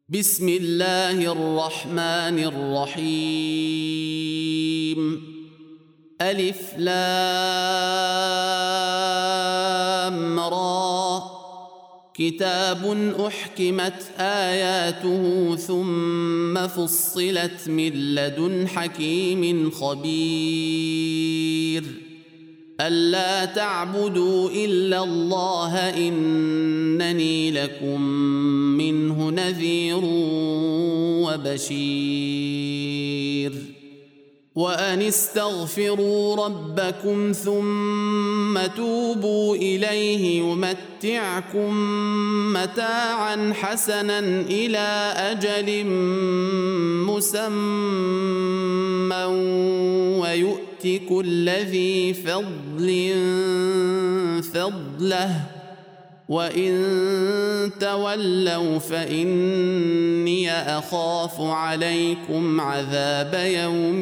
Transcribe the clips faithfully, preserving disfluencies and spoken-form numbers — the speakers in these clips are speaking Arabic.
بسم الله الرحمن الرحيم. ألف لام را. كتاب أحكمت آياته ثم فصلت من لدن حكيم خبير. ألا تعبدوا إلا الله إنني لكم منه نذير وبشير. وأن استغفروا ربكم ثم توبوا إليه يمتعكم متاعا حسنا إلى أجل مسمى ويؤت كل ذي فضل فضله وإن تولوا فإني أخاف عليكم عذاب يوم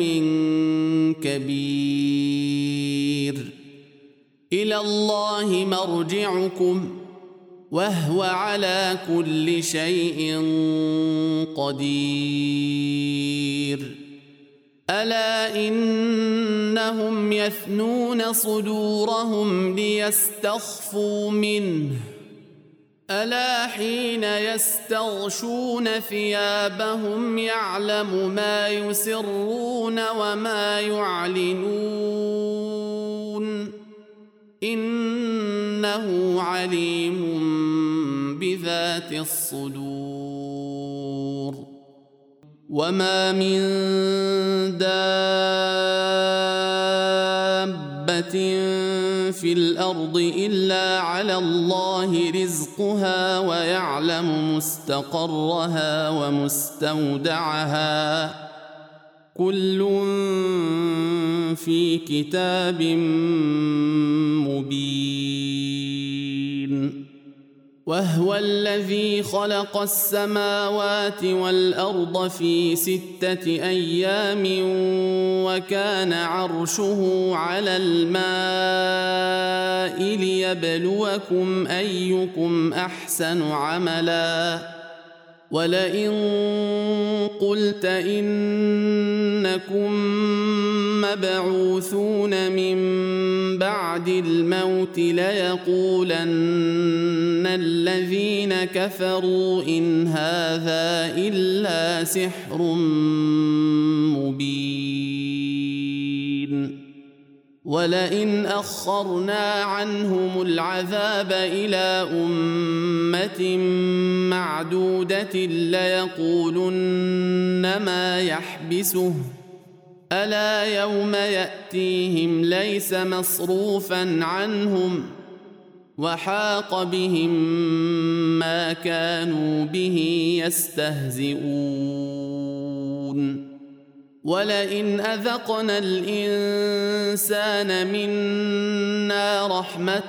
كبير. إلى الله مرجعكم وهو على كل شيء قدير. ألا إنهم يثنون صدورهم ليستخفوا منه ألا حين يستغشون ثيابهم يعلم ما يسرون وما يعلنون إنه عليم بذات الصدور. وما من دابة في الأرض إلا على الله رزقها ويعلم مستقرها ومستودعها كل في كتاب مبين. وهو الذي خلق السماوات والأرض في ستة أيام وكان عرشه على الماء ليبلوكم أيكم أحسن عملا. ولئن قلت إنكم مبعوثون من بعد الموت ليقولن الذين كفروا إن هذا إلا سحر مبين. ولئن أخرنا عنهم العذاب إلى أمة معدودة ليقولن ما يحبسه ألا يوم يأتيهم ليس مصروفا عنهم وحاق بهم ما كانوا به يستهزئون. ولئن أذقنا الإنسان منا رحمة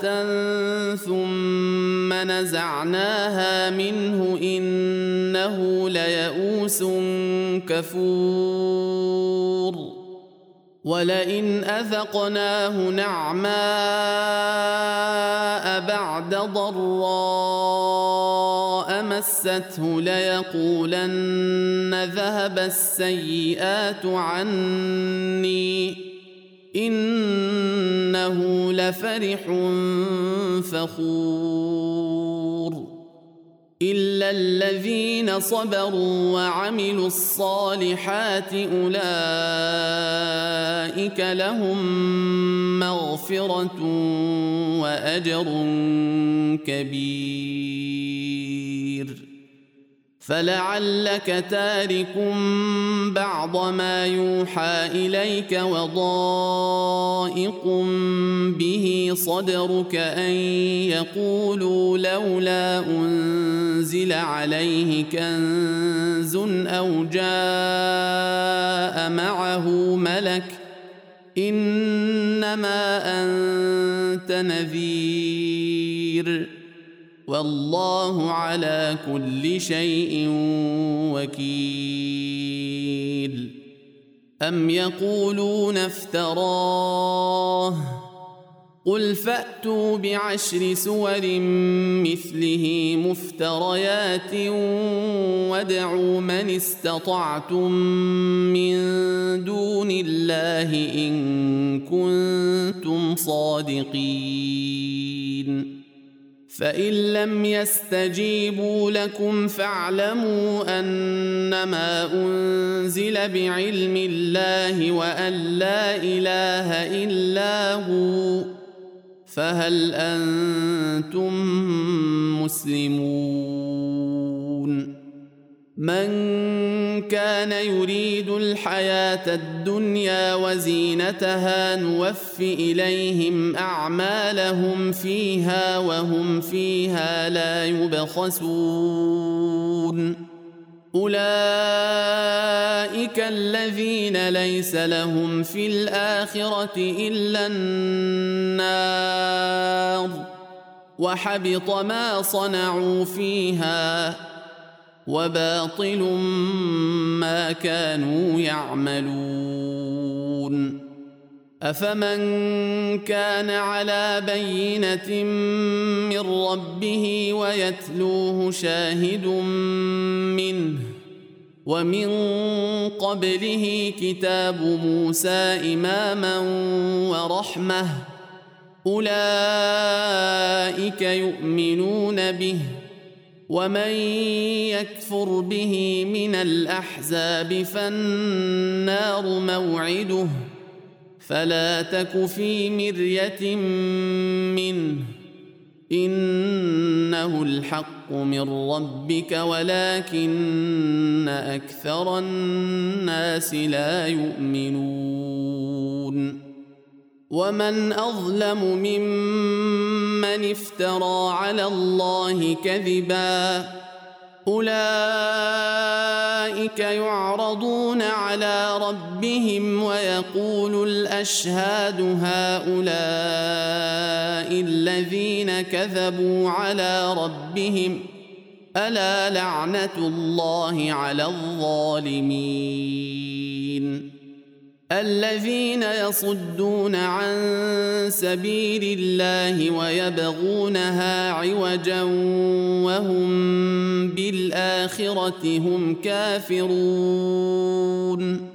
ثم نزعناها منه إنه ليئوس كفور. ولئن أذقناه نعماء بعد ضراء مسته ليقولن ذهب السيئات عني إنه لفرح فخور. إلا الذين صبروا وعملوا الصالحات أولئك لهم مغفرة وأجر كبير. فلعلك تارك بعض ما يوحى إليك وضائق به صدرك أن يقولوا لولا أنزل عليه كنز أو جاء معه ملك إنما أنت نذير والله على كل شيء وكيل. أم يقولون افتراه قل فأتوا بعشر سور مثله مفتريات وادعوا من استطعتم من دون الله إن كنتم صادقين فإن لم يستجيبوا لكم فاعلموا أنما أنزل بعلم الله وأن لا إله إلا هو فهل أنتم مسلمون من كان يريد الحياة الدنيا وزينتها نوف إليهم أعمالهم فيها وهم فيها لا يبخسون أولئك الذين ليس لهم في الآخرة إلا النار وحبط ما صنعوا فيها وباطل ما كانوا يعملون أفمن كان على بينة من ربه ويتلوه شاهد منه ومن قبله كتاب موسى إماما ورحمة أولئك يؤمنون به ومن يكفر به من الأحزاب فالنار موعده فلا تك في مرية منه إنه الحق من ربك ولكن أكثر الناس لا يؤمنون ومن أظلم ممن افترى على الله كذبا أولئك يعرضون على ربهم ويقول الأشهاد هؤلاء الذين كذبوا على ربهم ألا لعنة الله على الظالمين الذين يصدون عن سبيل الله ويبغونها عوجا وهم بالآخرة هم كافرون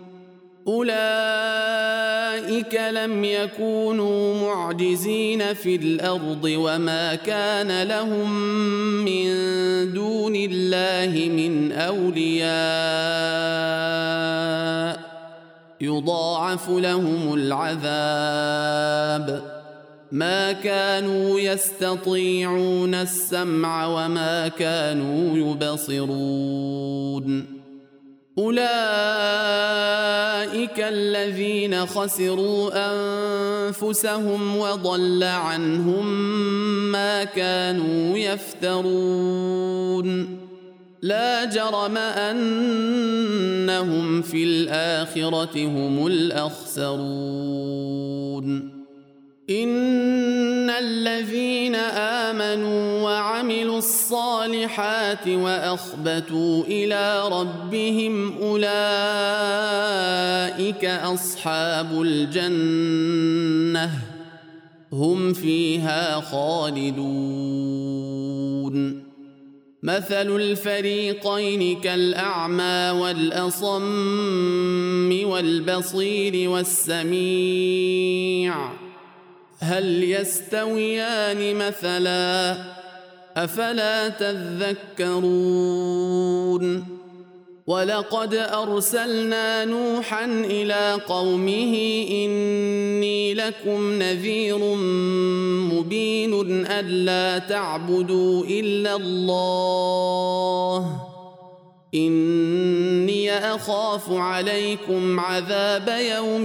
أولئك لم يكونوا معجزين في الأرض وما كان لهم من دون الله من أولياء يضاعف لهم العذاب ما كانوا يستطيعون السمع وما كانوا يبصرون أولئك الذين خسروا أنفسهم وضل عنهم ما كانوا يفترون لا جرم أنهم في الآخرة هم الأخسرون إن الذين آمنوا وعملوا الصالحات وأخبتوا إلى ربهم أولئك أصحاب الجنة هم فيها خالدون مثل الفريقين كالأعمى والأصم والبصير والسميع هل يستويان مثلا أفلا تذكرون ولقد أرسلنا نوحا إلى قومه إني لكم نذير مبين ألا تعبدوا إلا الله إني أخاف عليكم عذاب يوم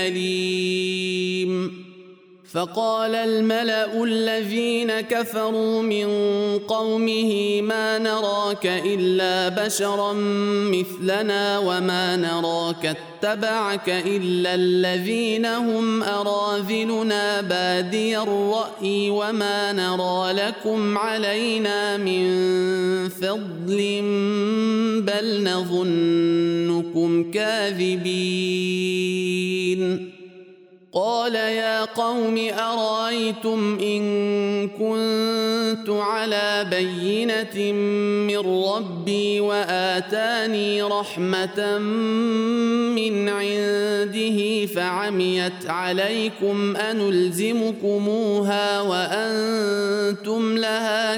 أليم فقال الملأ الذين كفروا من قومه ما نراك إلا بشرا مثلنا وما نراك اتبعك إلا الذين هم أراذلنا بادي الرأي وما نرى لكم علينا من فضل بل نظنكم كاذبين قال يا قوم أرأيتم إن كنت على بينة من ربي وآتاني رحمة من عنده فعميت عليكم أنلزمكموها وأنتم لها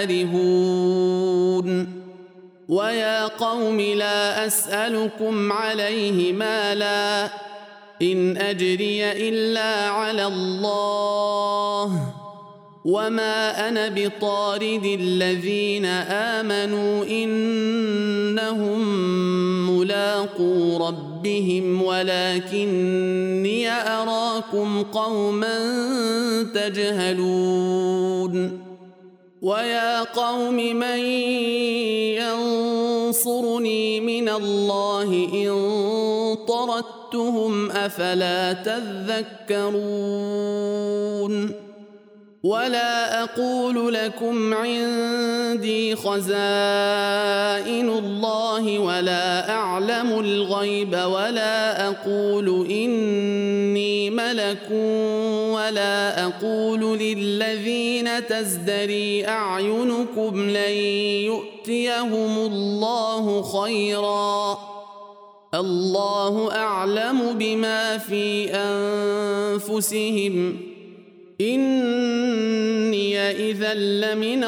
كارهون ويا قوم لا أسألكم عليه مالا إن أجري إلا على الله وما أنا بطارد الذين آمنوا إنهم ملاقو ربهم ولكني أراكم قوما تجهلون ويا قوم من ينصرني من الله إن طردتهم أفلا تذكرون ولا أقول لكم عندي خزائن الله ولا أعلم الغيب ولا أقول إني ملك ولا أقول للذين تزدري أعينكم لن يؤتيهم الله خيرا الله أعلم بما في أنفسهم إني إذا لمن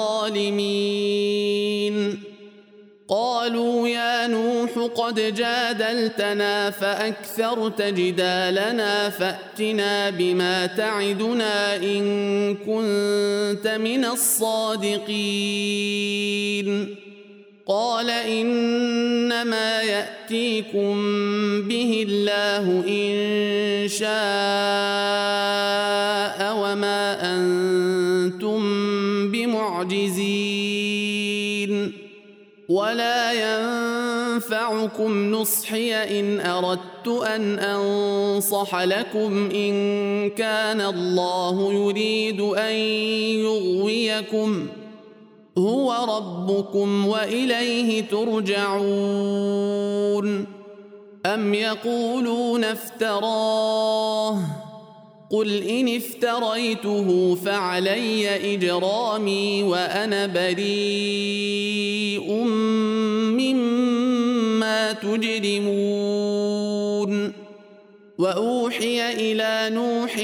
الظالمين قالوا يا نوح قد جادلتنا فأكثرت جدالنا فأتنا بما تعدنا إن كنت من الصادقين قال إنما يأتيكم به الله إن شاء وما أنتم بمعجزين ولا ينفعكم نصحي إن أردت أن أنصح لكم إن كان الله يريد أن يغويكم هو ربكم وإليه ترجعون أم يقولون افتراه قل إن افتريته فعلي إجرامي وأنا بريء مما تجرمون وأوحي إلى نوح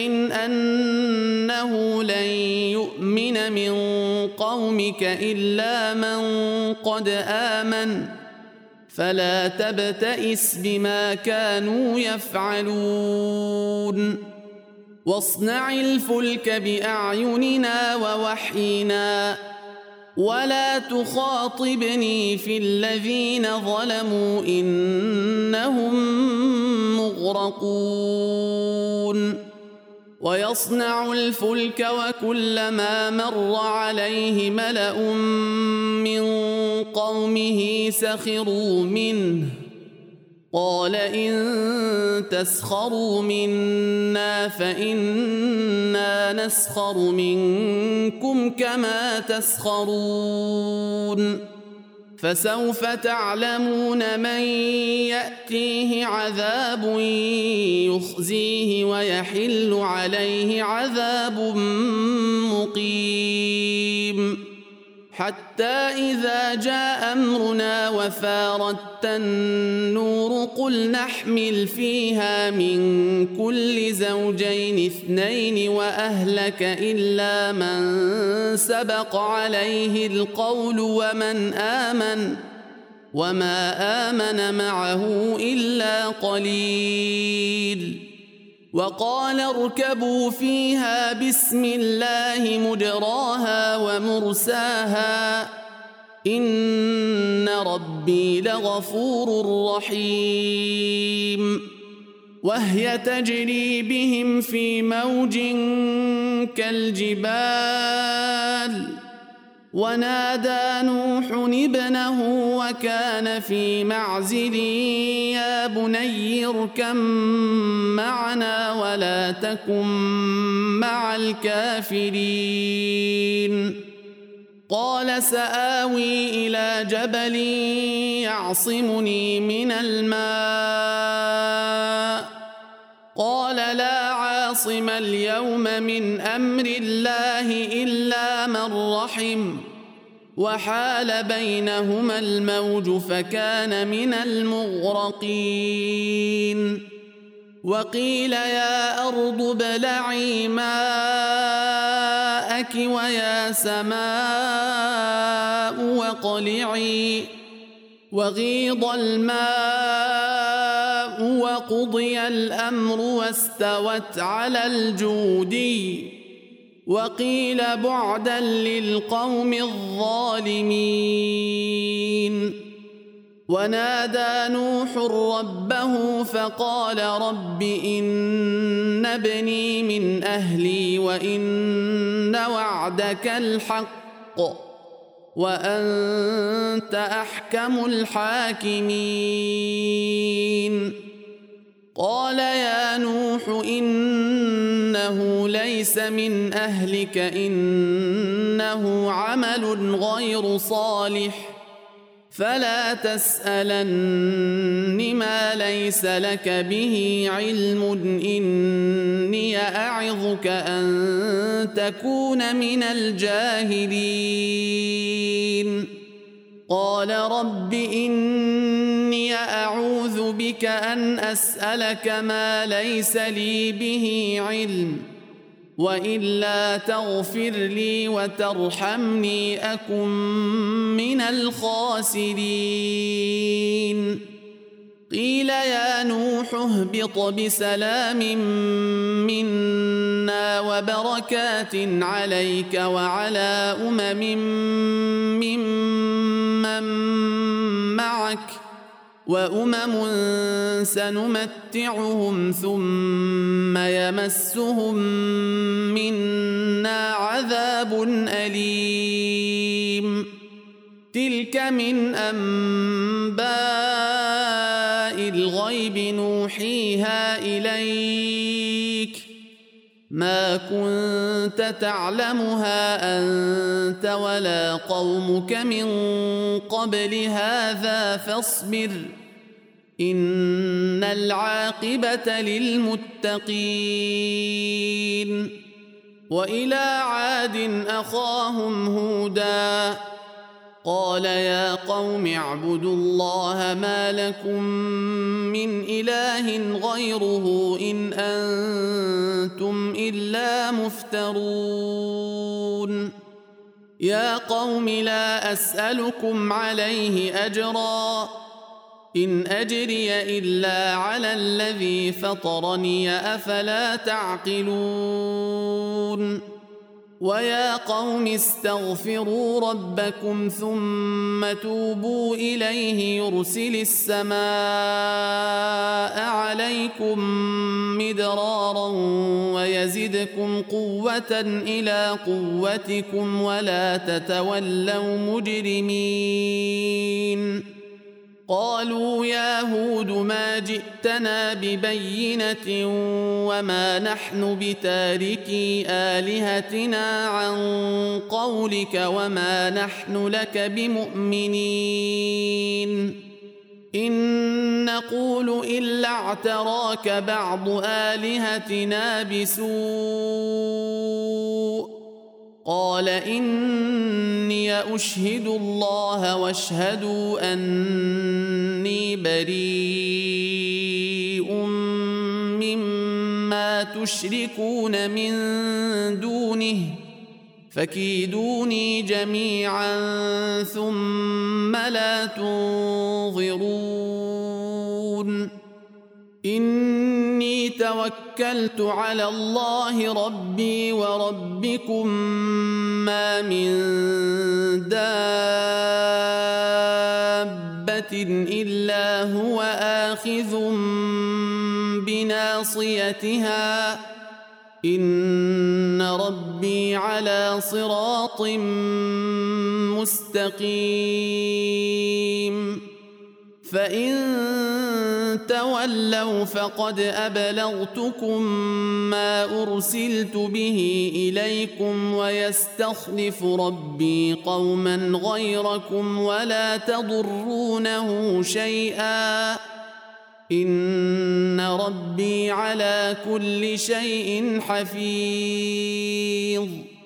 أنه لن يؤمن من قومك إلا من قد آمن فلا تبتئس بما كانوا يفعلون واصنع الفلك بأعيننا ووحينا ولا تخاطبني في الذين ظلموا إنهم مغرقون ويصنع الفلك وكلما مر عليه ملأ من قومه سخروا منه قال إن تسخروا منا فإنا نسخر منكم كما تسخرون فسوف تعلمون من يأتيه عذاب يخزيه ويحل عليه عذاب مقيم حتى إذا جاء أمرنا وفارت النور قل نحمل فيها من كل زوجين اثنين وأهلك إلا من سبق عليه القول ومن آمن وما آمن معه إلا قليل وقال اركبوا فيها بسم الله مجراها ومرساها إن ربي لغفور رحيم وهي تجري بهم في موج كالجبال ونادى نوح ابنه وكان في معزل يا بني اركب معنا ولا تكن مع الكافرين قال سآوي إلى جبل يعصمني من الماء قال لا عاصم اليوم من أمر الله إلا من رحم وحال بينهما الموج فكان من المغرقين وقيل يا أرض ابلعي ماءك ويا سماء واقلعي وغيض الماء وقضي الأمر واستوت على الجودي وقيل بعدا للقوم الظالمين ونادى نوح ربه فقال رب إن ابني من أهلي وإن وعدك الحق وأنت أحكم الحاكمين قال يا نوح إنه ليس من أهلك إنه عمل غير صالح فلا تسألن ما ليس لك به علم إني أعظك أن تكون من الجاهلين قال رب إني أعوذ بك أن أسألك ما ليس لي به علم وإلا تغفر لي وترحمني أكن من الخاسرين قيل يا نوح اهبط بسلام منا وبركات عليك وعلى أمم ممن معك وأمم سنمتعهم ثم يمسهم منا عذاب أليم تلك من أنباء الغيب نوحيها إليك ما كنت تعلمها أنت ولا قومك من قبل هذا فاصبر إن العاقبة للمتقين وإلى عاد أخاهم هودا قال يا قوم اعبدوا الله ما لكم من إله غيره إن أنتم إلا مفترون يا قوم لا أسألكم عليه أجرا إن أجري إلا على الذي فطرني أفلا تعقلون ويا قوم استغفروا ربكم ثم توبوا إليه يرسل السماء عليكم مدرارا ويزدكم قوة إلى قوتكم ولا تتولوا مجرمين قالوا يا هود ما جئتنا ببينة وما نحن بتاركي آلهتنا عن قولك وما نحن لك بمؤمنين إن نقول إلا اعتراك بعض آلهتنا بسوء قال إني أشهد الله واشهدوا أني بريء مما تشركون من دونه فكيدوني جميعا ثم لا تنظرون إني توكلت على الله ربي وربكم ما من دابة إلا هو آخذ بناصيتها إن ربي على صراط مستقيم فإن تولوا فقد أبلغتكم ما أرسلت به إليكم ويستخلف ربي قوما غيركم ولا تضرونه شيئا إن ربي على كل شيء حفيظ.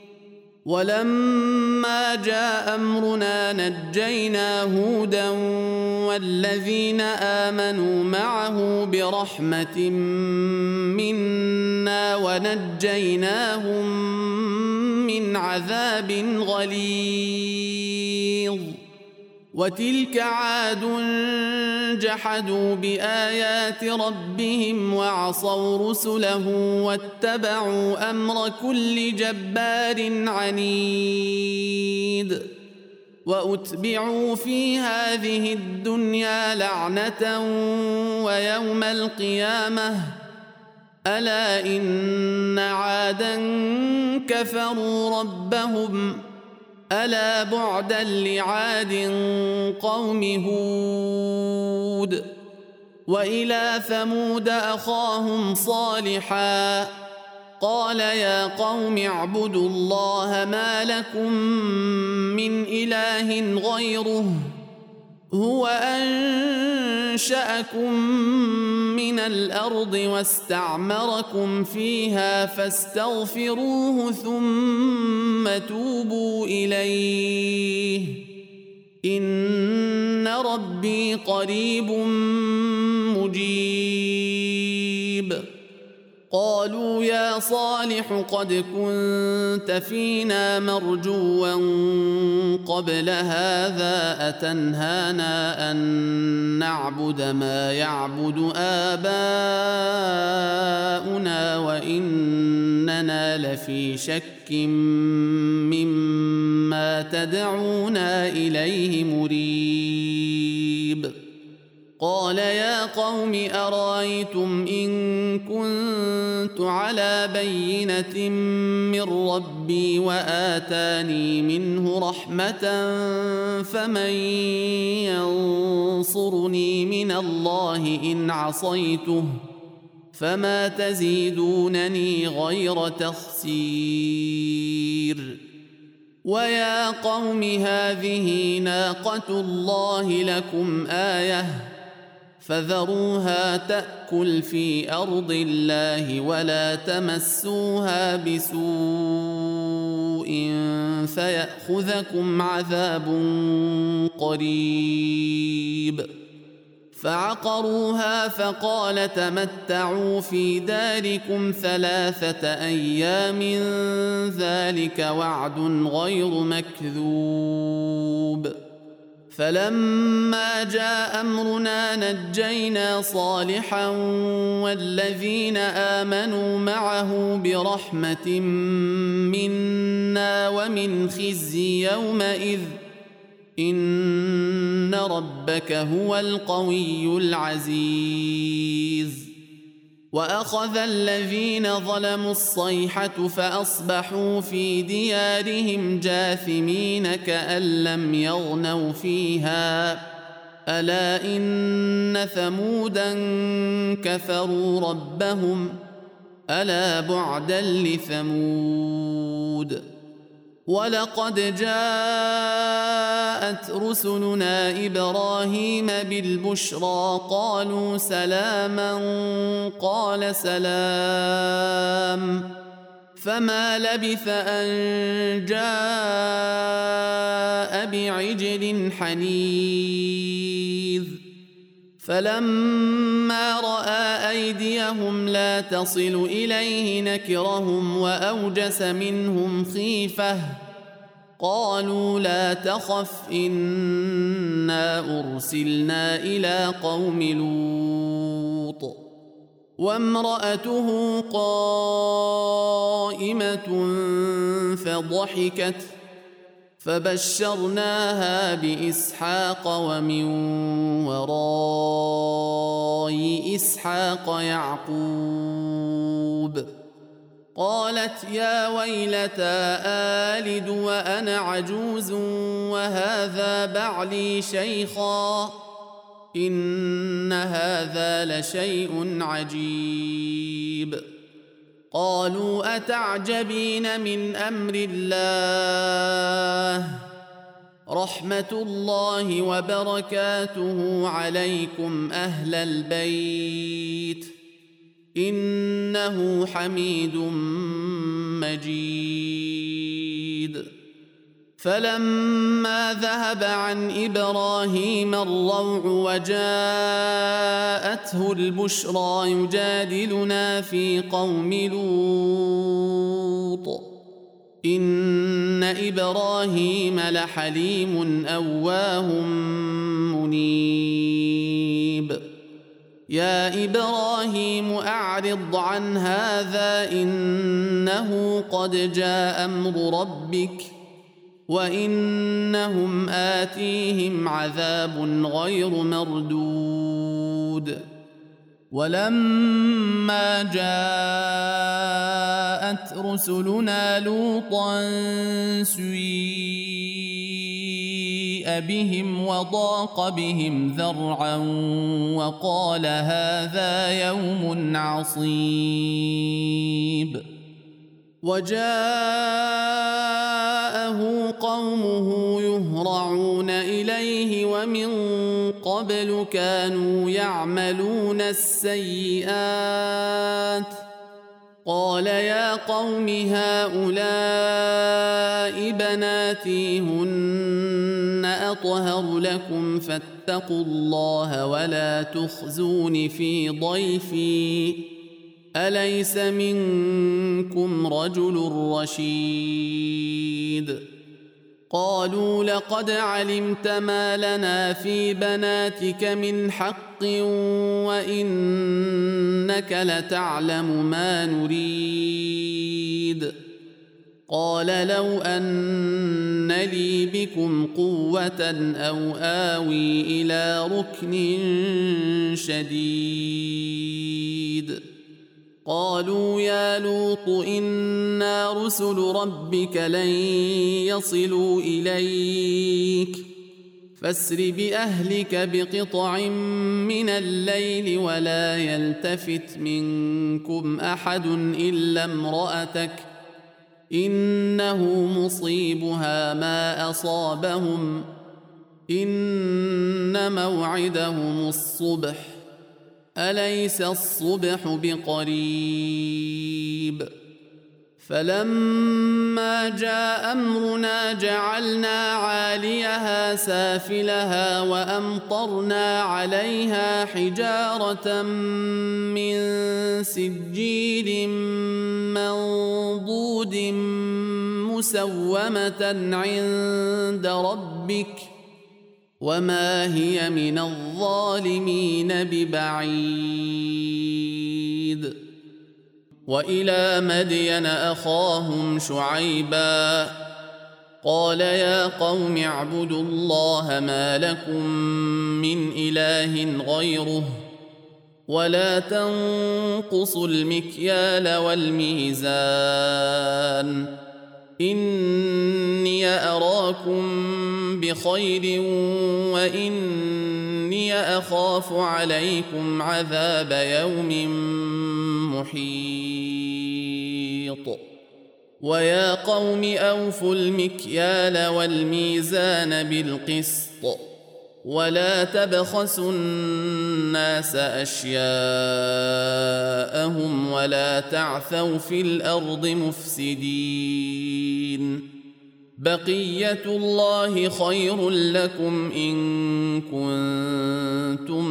ولما جاء أمرنا نجينا هودا والذين آمنوا معه برحمة منا ونجيناهم من عذاب غليظ. وتلك عاد جحدوا بآيات ربهم وعصوا رسله واتبعوا أمر كل جبار عنيد. وأتبعوا في هذه الدنيا لعنة ويوم القيامة ألا إن عادا كفروا ربهم ألا بعدا لعاد قوم هود. وإلى ثمود أخاهم صالحا قال يا قوم اعبدوا الله ما لكم من إله غيره هو أنشأكم من الأرض واستعمركم فيها فاستغفروه ثم توبوا إليه إن ربي قريب مجيب. قالوا يا صالح قد كنت فينا مرجوا قبل هذا أتنهانا أن نعبد ما يعبد آباؤنا وإننا لفي شك مما تدعونا إليه مريب. قال يا قوم أرأيتم إن كنت على بينة من ربي وآتاني منه رحمة فمن ينصرني من الله إن عصيته فما تزيدونني غير تخسير. ويا قوم هذه ناقة الله لكم آية فذروها تأكل في أرض الله ولا تمسوها بسوء فيأخذكم عذاب قريب. فعقروها فقال تمتعوا في داركم ثلاثة أيام ذلك وعد غير مكذوب. فلما جاء أمرنا نجينا صالحا والذين آمنوا معه برحمة منا ومن خزي يومئذ إن ربك هو القوي العزيز. وأخذ الذين ظلموا الصيحة فأصبحوا في ديارهم جاثمين كأن لم يغنوا فيها ألا إن ثمودا كفروا ربهم ألا بعدا لثمود. ولقد جاءت رسلنا إبراهيم بالبشرى قالوا سلاما قال سلام فما لبث أن جاء بعجل حنيذ. فلما رأى أيديهم لا تصل إليه نكرهم وأوجس منهم خيفة قالوا لا تخف إنا أرسلنا إلى قوم لوط وامرأته قائمة فضحكت فبشرناها بإسحاق ومن وراء إسحاق يعقوب. قالت يا ويلتى آلد وأنا عجوز وهذا بعلي شيخا إن هذا لشيء عجيب. قالوا أتعجبين من أمر الله رحمة الله وبركاته عليكم أهل البيت إنه حميد مجيد. فلما ذهب عن إبراهيم الروع وجاءته البشرى يجادلنا في قوم لوط إن إبراهيم لحليم أواه منيب. يا إبراهيم أعرض عن هذا إنه قد جاء أمر ربك وإنهم آتيهم عذاب غير مردود. ولما جاءت رسلنا لوطا سيء بهم وضاق بهم ذرعا وقال هذا يوم عصيب. وجاءه قومه يهرعون إليه ومن قبل كانوا يعملون السيئات. قال يا قوم هؤلاء بناتي هن أطهر لكم فاتقوا الله ولا تخزون في ضيفي أليس منكم رجل رشيد. قالوا لقد علمت ما لنا في بناتك من حق وإنك لتعلم ما نريد. قال لو أن لي بكم قوة أو آوي إلى ركن شديد. قالوا يا لوط إنا رسل ربك لن يصلوا إليك فاسر بأهلك بقطع من الليل ولا يلتفت منكم أحد إلا امرأتك إنه مصيبها ما أصابهم إن موعدهم الصبح أليس الصبح بقريب. فلما جاء أمرنا جعلنا عاليها سافلها وأمطرنا عليها حجارة من سجيل منضود مسومة عند ربك وما هي من الظالمين ببعيد. وإلى مدين أخاهم شعيبا قال يا قوم اعبدوا الله ما لكم من إله غيره ولا تنقصوا المكيال والميزان إني أراكم بخير وإني أخاف عليكم عذاب يوم محيط. ويا قوم أوفوا المكيال والميزان بالقسط ولا تبخسوا الناس أشياءهم ولا تعثوا في الأرض مفسدين. بقية الله خير لكم إن كنتم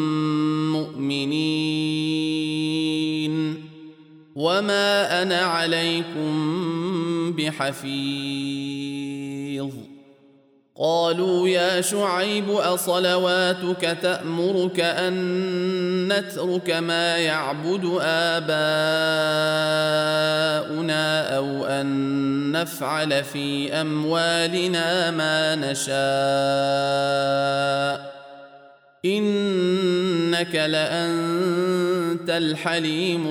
مؤمنين وما أنا عليكم بحفيظ. قالوا يا شعيب أصلواتك تأمرك أن نترك ما يعبد آباؤنا أو أن نفعل في أموالنا ما نشاء إنك لأنت الحليم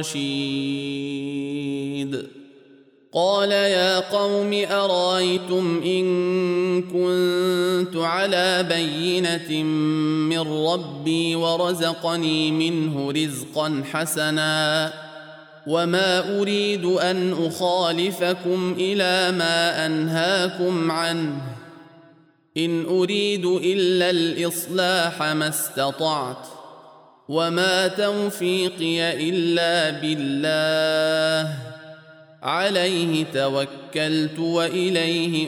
الرشيد. قال يا قوم أرايتم إن كنت على بينة من ربي ورزقني منه رزقا حسنا وما أريد أن أخالفكم إلى ما أنهاكم عنه إن أريد إلا الإصلاح ما استطعت وما توفيقي إلا بالله عليه توكلت وإليه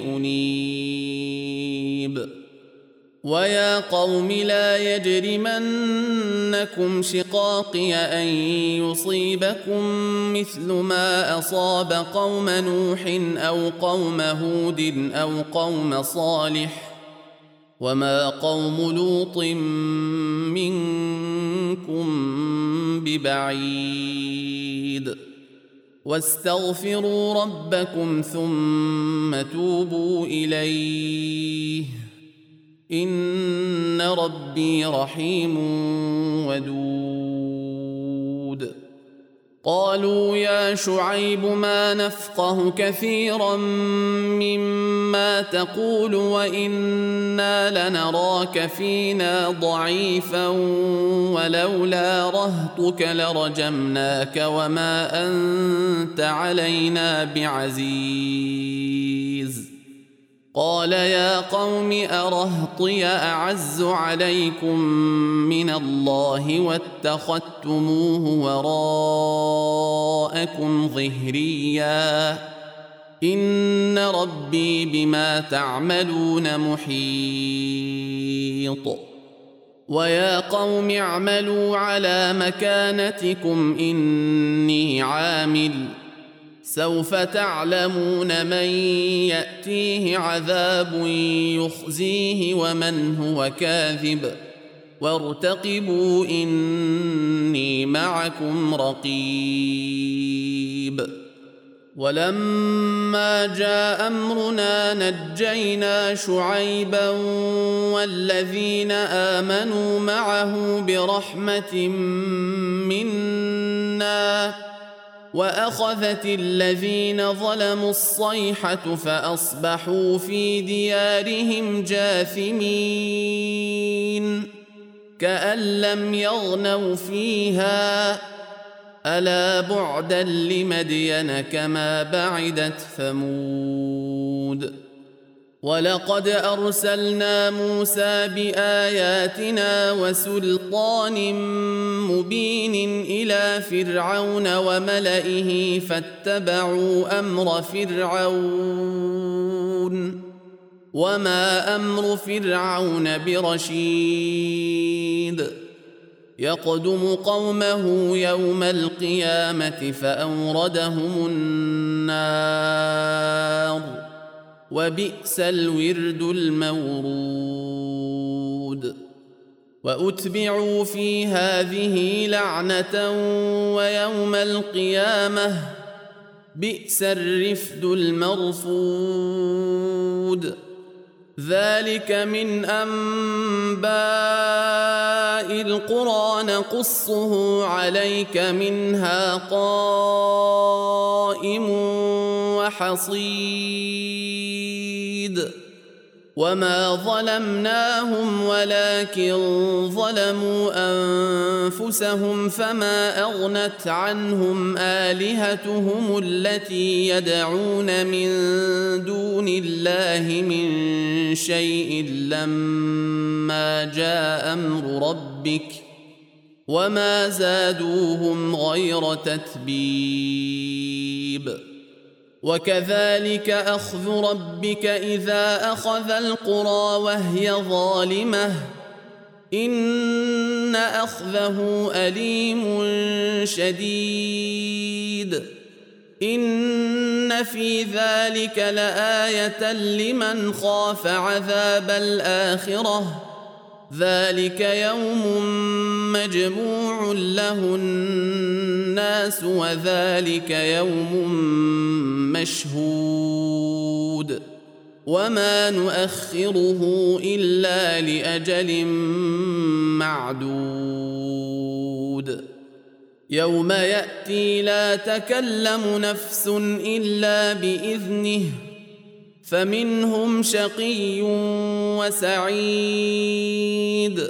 أنيب. ويا قوم لا يجرمنكم شقاقي أن يصيبكم مثل ما أصاب قوم نوح أو قوم هود أو قوم صالح وما قوم لوط منكم ببعيد. واستغفروا ربكم ثم توبوا إليه إن ربي رحيم ودود. قالوا يا شعيب ما نفقه كثيرا مما تقول وإنا لنراك فينا ضعيفا ولولا رهطك لرجمناك وما أنت علينا بعزيز. قال يا قوم أرهطي أعز عليكم من الله واتخذتموه وراءكم ظهريا إن ربي بما تعملون محيط. ويا قوم اعملوا على مكانتكم إني عامل سوف تعلمون من يأتيه عذاب يخزيه ومن هو كاذب وارتقبوا إني معكم رقيب. ولما جاء أمرنا نجينا شعيبا والذين آمنوا معه برحمة منا وأخذت الذين ظلموا الصيحة فأصبحوا في ديارهم جاثمين كأن لم يغنوا فيها ألا بعدا لمدين كما بعدت ثمود. ولقد أرسلنا موسى بآياتنا وسلطان مبين إلى فرعون وملئه فاتبعوا أمر فرعون وما أمر فرعون برشيد. يقدم قومه يوم القيامة فأوردهم النار وبئس الورد المورود. وأتبعوا في هذه لعنة ويوم القيامة بئس الرفد المرفود. ذلك من أنباء القرى نقصه عليك منها قائم وحصيد. وما ظلمناهم ولكن ظلموا أنفسهم فما أغنت عنهم آلهتهم التي يدعون من دون الله من شيء لما جاء أمر ربك وما زادوهم غير تتبيب. وكذلك أخذ ربك إذا أخذ القرى وهي ظالمة إن أخذه أليم شديد. إن في ذلك لآية لمن خاف عذاب الآخرة ذلك يوم مجموع له الناس وذلك يوم مشهود وما نؤخره إلا لأجل معدود. يوم يأتي لا تكلم نفس إلا بإذنه فمنهم شقي وسعيد.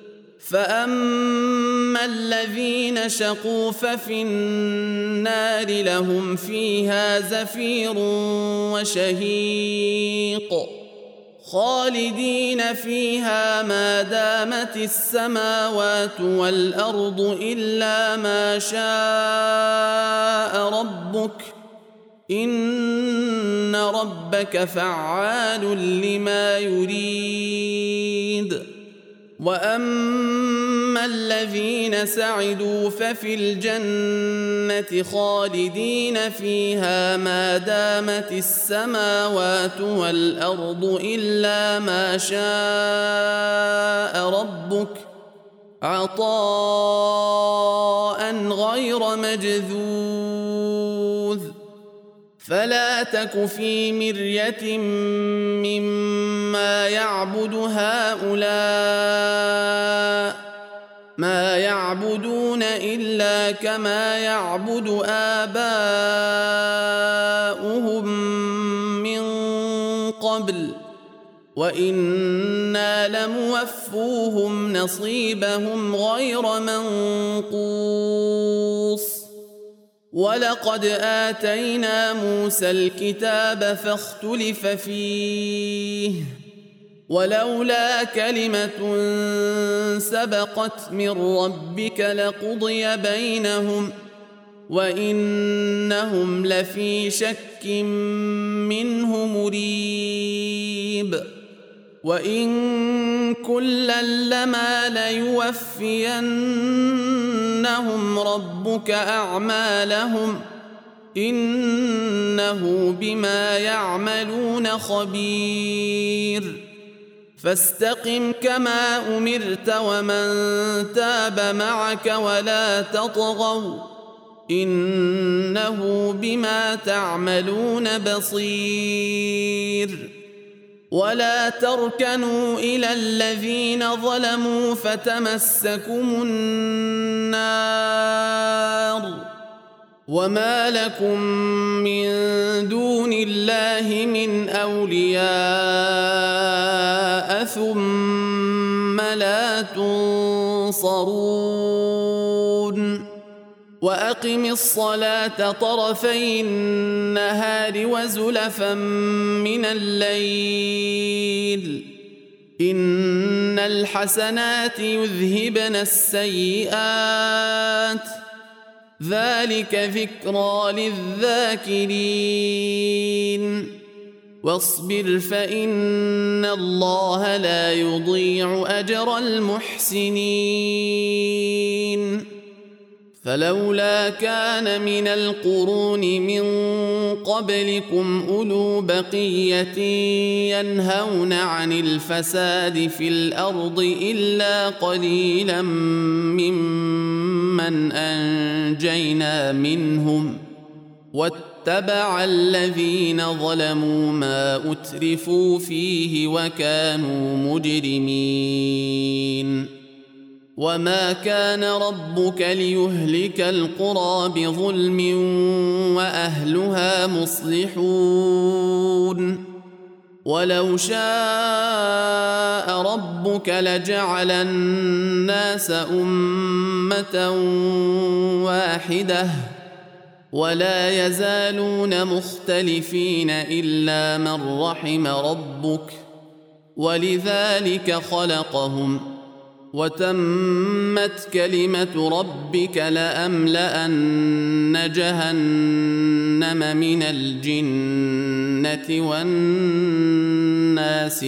فأما الذين شقوا ففي النار لهم فيها زفير وشهيق خالدين فيها ما دامت السماوات والأرض إلا ما شاء ربك إن ربك فعال لما يريد. وأما الذين سعدوا ففي الجنة خالدين فيها ما دامت السماوات والأرض إلا ما شاء ربك عطاء غير مجذوذ. فلا تك في مرية مما يعبد هؤلاء ما يعبدون إلا كما يعبد آباؤهم من قبل وإنا لموفوهم نصيبهم غير منقوص. ولقد آتينا موسى الكتاب فاختلف فيه ولولا كلمة سبقت من ربك لقضي بينهم وإنهم لفي شك منه مريب. وإن كلا لما ليوفينهم ربك أعمالهم إنه بما يعملون خبير. فاستقم كما أمرت ومن تاب معك ولا تطغوا إنه بما تعملون بصير. ولا تركنوا إلى الذين ظلموا فتمسكم النار وما لكم من دون الله من أولياء ثم لا تنصرون. وأقم الصلاة طرفي النهار وزلفا من الليل إن الحسنات يذهبن السيئات ذلك ذكرى للذاكرين. واصبر فإن الله لا يضيع أجر المحسنين. فلولا كان من القرون من قبلكم أولو بقية ينهون عن الفساد في الأرض إلا قليلا ممن أنجينا منهم واتبع الذين ظلموا ما أترفوا فيه وكانوا مجرمين. وما كان ربك ليهلك القرى بظلم وأهلها مصلحون. ولو شاء ربك لجعل الناس أمة واحدة ولا يزالون مختلفين إلا من رحم ربك ولذلك خلقهم وتمت كلمة ربك لأملأن جهنم من الجنة والناس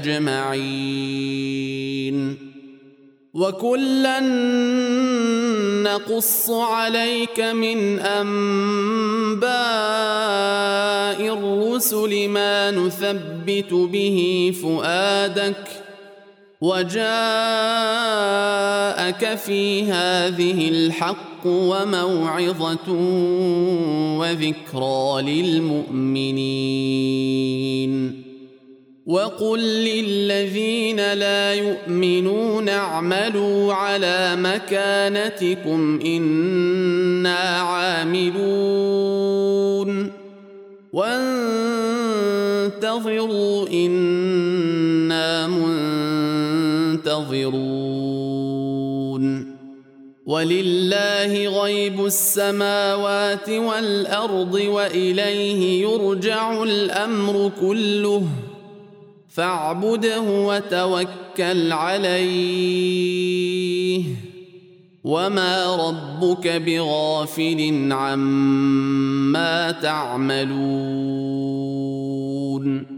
أجمعين. وكلا نقص عليك من أنباء الرسل ما نثبت به فؤادك وجاءك في هذه الحق وموعظة وذكرى للمؤمنين. وقل للذين لا يؤمنون اعملوا على مكانتكم إنا عاملون وانتظروا إنا منتظرون. ولله غيب السماوات والأرض وإليه يرجع الأمر كله فاعبده وتوكل عليه وما ربك بغافل عما تعملون